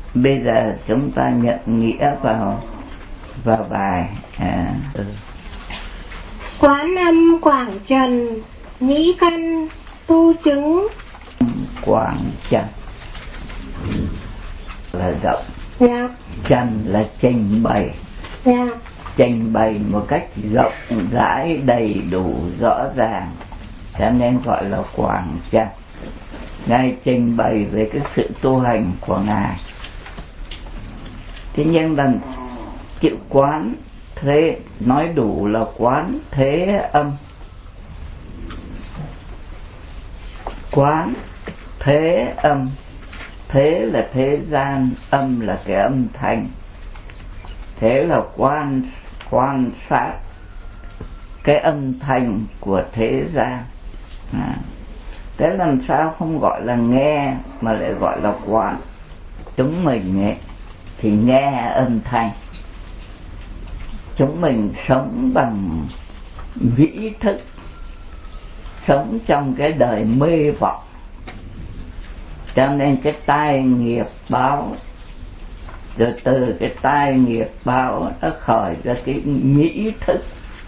Bây giờ chúng ta nhận nghĩa vào bài. Quán âm quảng trần, nghĩ căn tu chứng. Quảng trần là rộng, trần là trình bày, trình bày một cách rộng rãi đầy đủ rõ ràng, cho nên gọi là quảng trần. Ngài trình bày về cái sự tu hành của Ngài. Thế nhưng lần chữ quán thế nói đủ là quán thế âm. Quán thế âm, thế là thế gian, âm là cái âm thanh. Thế là quan sát cái âm thanh của thế gian. Thế làm sao không gọi là nghe mà lại gọi là quán? Chúng mình ấy thì nghe âm thanh. Chúng mình sống bằng vĩ thức, sống trong cái đời mê vọng, cho nên cái tai nghiệp báo, rồi từ cái tai nghiệp báo nó khởi ra cái nhĩ thức,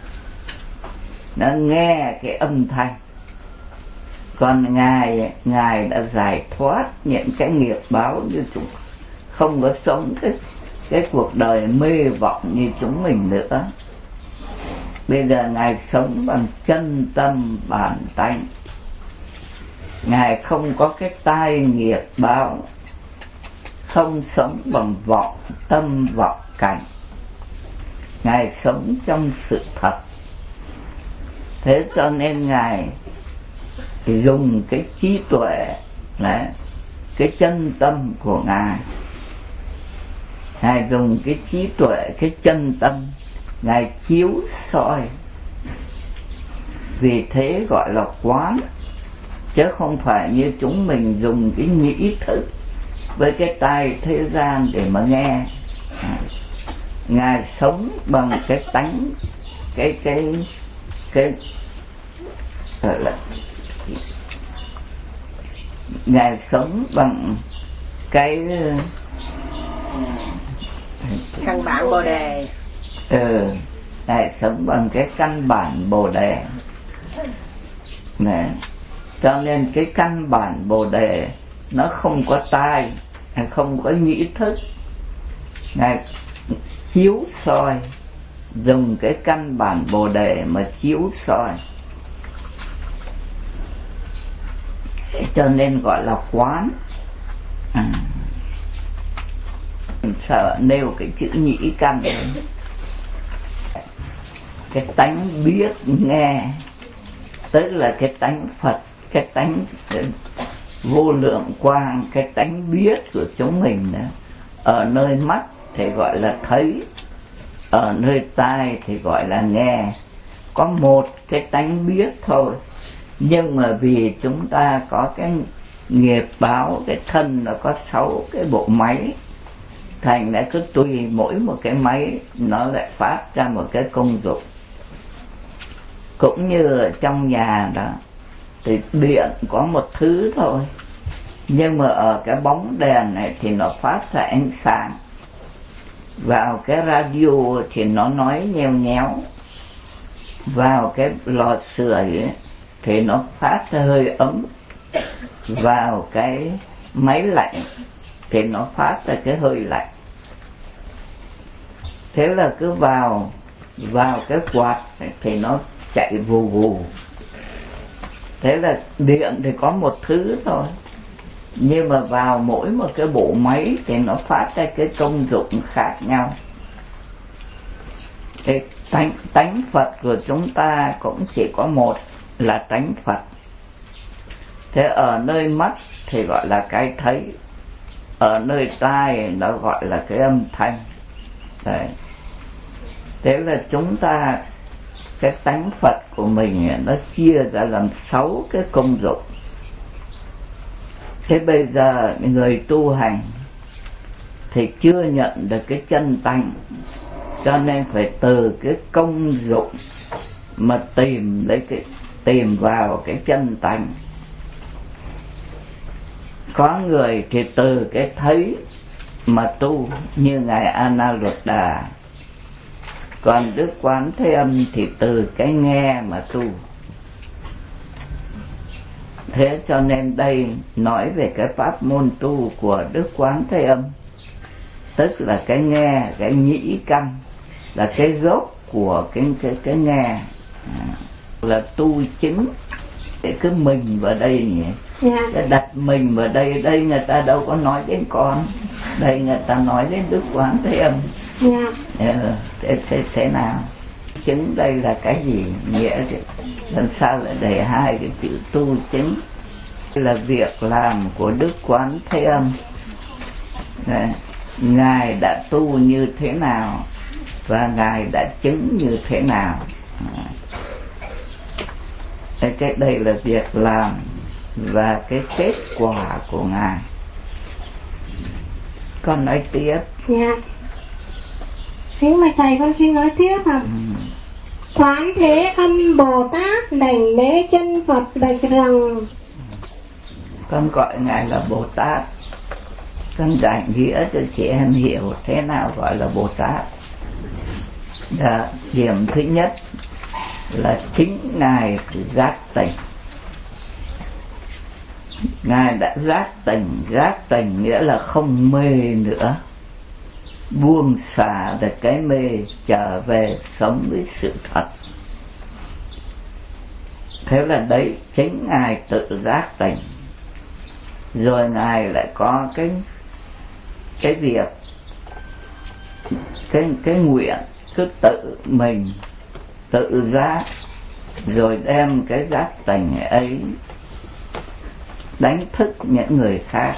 nó nghe cái âm thanh. Còn Ngài đã giải thoát những cái nghiệp báo như chúng, không có sống cái cuộc đời mê vọng như chúng mình nữa. Bây giờ Ngài sống bằng chân tâm bản tánh. Ngài không có cái tai nghiệp báo, không sống bằng vọng tâm vọng cảnh. Ngài sống trong sự thật. Thế cho nên Ngài dùng cái trí tuệ, cái chân tâm của Ngài dùng cái trí tuệ, cái chân tâm, Ngài chiếu soi. Vì thế gọi là quán, chứ không phải như chúng mình dùng cái nhĩ thức với cái tai thế gian để mà nghe. Ngài sống bằng cái tánh, Ngài sống bằng cái căn bản Bồ Đề. Ngài sống bằng cái căn bản Bồ Đề. Cho nên cái căn bản Bồ Đề nó không có tai, không có nhĩ thức. Ngài chiếu soi, dùng cái căn bản Bồ Đề mà chiếu soi, cho nên gọi là quán. Sợ nêu cái chữ nhĩ căn, cái tánh biết nghe, tức là cái tánh Phật, cái tánh vô lượng quang, cái tánh biết của chúng mình đó. Ở nơi mắt thì gọi là thấy, ở nơi tai thì gọi là nghe. Có một cái tánh biết thôi, nhưng mà vì chúng ta có cái nghiệp báo, cái thân nó có 6 cái bộ máy, thành ra cứ tùy mỗi một cái máy nó lại phát ra một cái công dụng. Cũng như ở trong nhà đó thì điện có một thứ thôi, nhưng mà ở cái bóng đèn này thì nó phát ra ánh sáng, vào cái radio thì nó nói nheo nhéo, vào cái lò sưởi ấy thì nó phát ra hơi ấm, vào cái máy lạnh thì nó phát ra cái hơi lạnh. Thế là cứ vào cái quạt thì nó chạy vù vù. Thế là điện thì có một thứ thôi, nhưng mà vào mỗi một cái bộ máy thì nó phát ra cái công dụng khác nhau. Cái tánh Phật của chúng ta cũng chỉ có một là tánh Phật. Thế ở nơi mắt thì gọi là cái thấy, ở nơi tai nó gọi là cái âm thanh. Đấy. Thế là chúng ta, cái tánh Phật của mình nó chia ra làm 6 cái công dụng. Thế bây giờ người tu hành thì chưa nhận được cái chân tánh, cho nên phải từ cái công dụng mà tìm vào cái chân tánh. Có người thì từ cái thấy mà tu như ngài Anuruddha. Còn Đức Quán Thế Âm thì từ cái nghe mà tu. Thế cho nên đây nói về cái pháp môn tu của Đức Quán Thế Âm, tức là cái nghe, cái nhĩ căn là cái gốc của cái nghe, là tu chứng. Để cứ mình vào đây nhỉ, cái đặt mình vào đây, đây người ta đâu có nói đến con, đây người ta nói đến Đức Quán Thế Âm. Thế nào chứng đây là cái gì, nghĩa làm sao lại để hai cái chữ tu chứng? Là việc làm của Đức Quán Thế Âm. Ngài đã tu như thế nào và ngài đã chứng như thế nào. Cái đây là việc làm và cái kết quả của ngài. Con nói tiếp. Dạ. Xin mời thầy, con xin nói tiếp ạ. Quán Thế Âm Bồ Tát đảnh lễ chân Phật bạch rằng. Con gọi ngài là Bồ Tát. Con giải nghĩa cho chị em hiểu thế nào gọi là Bồ Tát. Điểm thứ nhất là chính ngài giác tỉnh. Ngài đã giác tỉnh nghĩa là không mê nữa, buông xả được cái mê, trở về sống với sự thật. Thế là đấy, chính ngài tự giác tỉnh. Rồi ngài lại có cái việc, cái nguyện cứ tự mình tự giác, rồi đem cái giác tỉnh ấy đánh thức những người khác.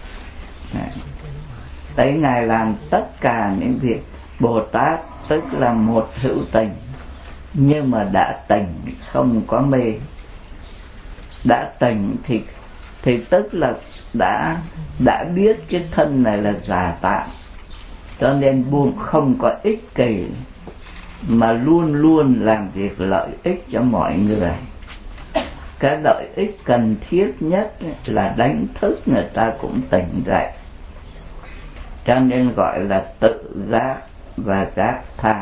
Đấy, ngài làm tất cả những việc. Bồ Tát tức là một hữu tình, nhưng mà đã tỉnh, không có mê. Đã tỉnh thì tức là đã biết cái thân này là giả tạm, cho nên buông, không có ích kỷ, mà luôn luôn làm việc lợi ích cho mọi người. Cái lợi ích cần thiết nhất là đánh thức người ta cũng tỉnh dậy, cho nên gọi là tự giác và giác tha.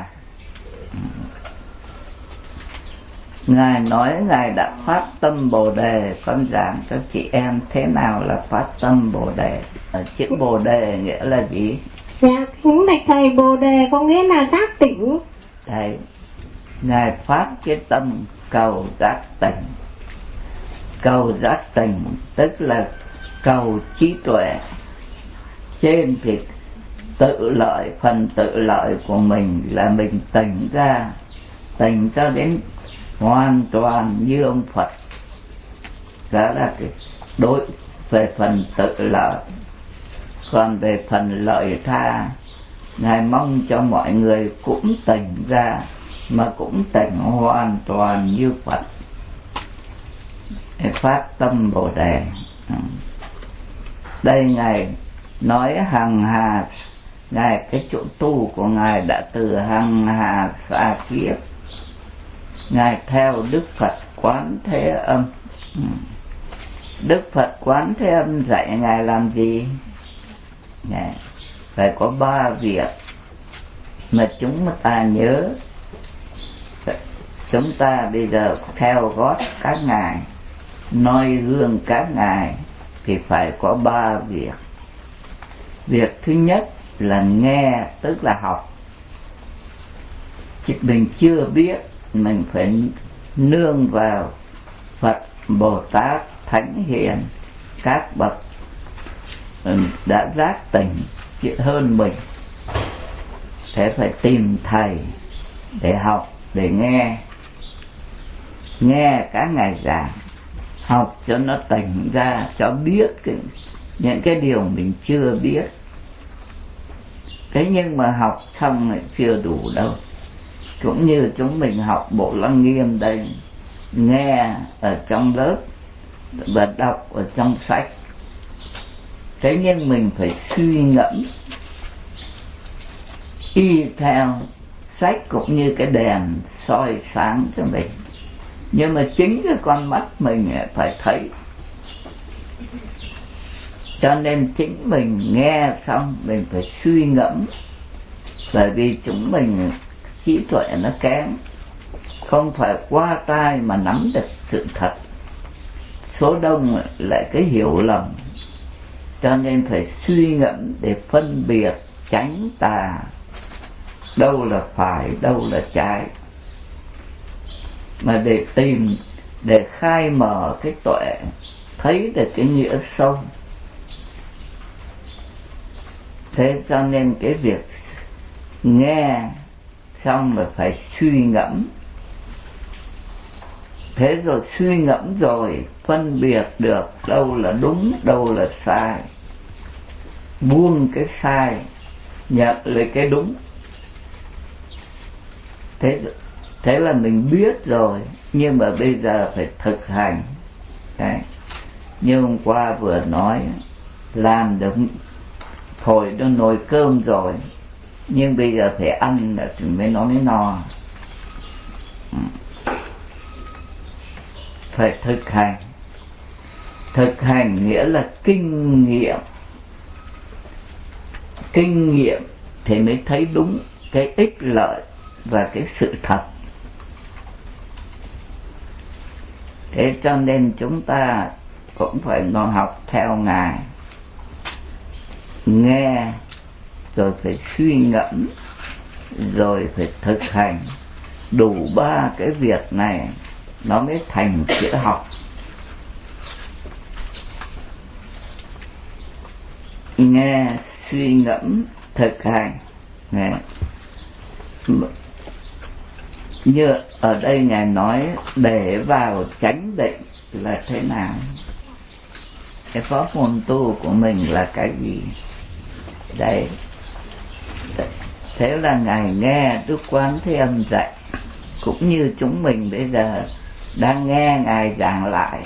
Ngài nói ngài đã phát tâm Bồ Đề. Con giảng cho chị em thế nào là phát tâm Bồ Đề. Chữ Bồ Đề nghĩa là gì? Dạ, kính bạch thầy, Bồ Đề có nghĩa là giác tỉnh. Đấy, ngài phát cái tâm cầu giác tỉnh. Cầu giác tỉnh tức là cầu trí tuệ. Trên thì tự lợi, phần tự lợi của mình là mình tỉnh ra, tỉnh cho đến hoàn toàn như ông Phật. Đó là cái đối về phần tự lợi. Còn về phần lợi tha, ngài mong cho mọi người cũng tỉnh ra, mà cũng tỉnh hoàn toàn như Phật. Phát tâm Bồ Đề. Đây ngài nói hằng hà, ngài cái chỗ tu của ngài đã từ hằng hà xa kiếp. Ngài theo Đức Phật Quán Thế Âm. Đức Phật Quán Thế Âm dạy ngài làm gì? Ngài phải có 3 việc mà chúng ta nhớ. Chúng ta bây giờ theo gót các ngài, noi gương các ngài, thì phải có 3 việc. Việc thứ nhất là nghe, tức là học. Chứ mình chưa biết, mình phải nương vào Phật, Bồ Tát, Thánh Hiền, các bậc đã giác tỉnh hơn mình. Thế phải tìm thầy để học, để nghe các ngài giảng, học cho nó tỉnh ra, cho biết những cái điều mình chưa biết. Thế nhưng mà học xong lại chưa đủ đâu. Cũng như chúng mình học Bộ Lăng Nghiêm đây, nghe ở trong lớp và đọc ở trong sách. Thế nhưng mình phải suy ngẫm y theo sách, cũng như cái đèn soi sáng cho mình. Nhưng mà chính cái con mắt mình phải thấy. Cho nên chính mình nghe xong mình phải suy ngẫm, bởi vì chúng mình trí tuệ nó kém, không phải qua tai mà nắm được sự thật. Số đông lại cái hiểu lầm, cho nên phải suy ngẫm để phân biệt chánh tà, đâu là phải, đâu là trái, mà để tìm, để khai mở cái tuệ, thấy được cái nghĩa sâu. Thế cho nên cái việc nghe xong là phải suy ngẫm. Thế rồi suy ngẫm rồi phân biệt được đâu là đúng, đâu là sai, buông cái sai, nhận lấy cái đúng. Thế là mình biết rồi, nhưng mà bây giờ phải thực hành. Đấy. Như hôm qua vừa nói, làm được thổi được nồi cơm rồi, nhưng bây giờ phải ăn là mới nó mới no. Phải thực hành. Thực hành nghĩa là kinh nghiệm. Kinh nghiệm thì mới thấy đúng cái ích lợi và cái sự thật. Thế cho nên chúng ta cũng phải nó học theo Ngài, nghe rồi phải suy ngẫm rồi phải thực hành. Đủ ba cái việc này nó mới thành chữ học. Nghe, suy ngẫm, thực hành. Như ở đây Ngài nói để vào chánh định là thế nào? Cái pháp môn tu của mình là cái gì? Đấy. Thế là Ngài nghe Đức Quán Thế Âm dạy, cũng như chúng mình bây giờ đang nghe Ngài giảng lại.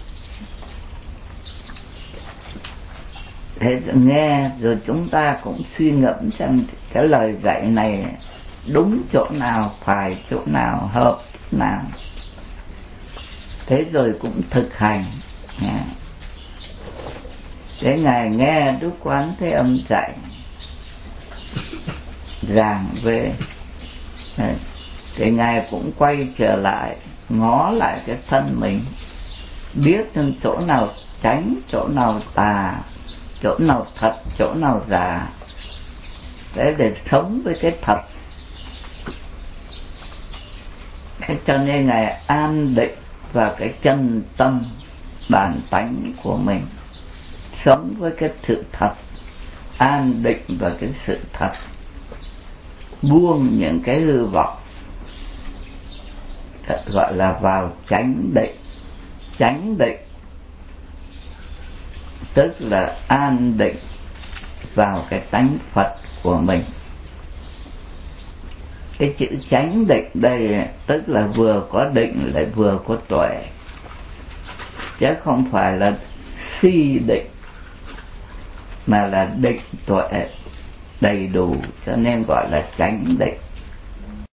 Thế nghe rồi chúng ta cũng suy ngẫm xem cái lời dạy này đúng chỗ nào, phải chỗ nào, hợp chỗ nào. Thế rồi cũng thực hành. Thế Ngài nghe Đức Quán Thế Âm dạy, giảng về, thì Ngài cũng quay trở lại, ngó lại cái thân mình, biết chỗ nào tránh, chỗ nào tà, chỗ nào thật, chỗ nào giả, để sống với cái thật. Thế cho nên Ngài an định vào cái chân tâm bản tánh của mình, sống với cái sự thật, an định vào cái sự thật, buông những cái hư vọng, gọi là vào chánh định. Chánh định tức là an định vào cái tánh Phật của mình. Cái chữ chánh định đây tức là vừa có định lại vừa có tuệ, chứ không phải là si định, mà là định tuệ đầy đủ, cho nên gọi là chánh định.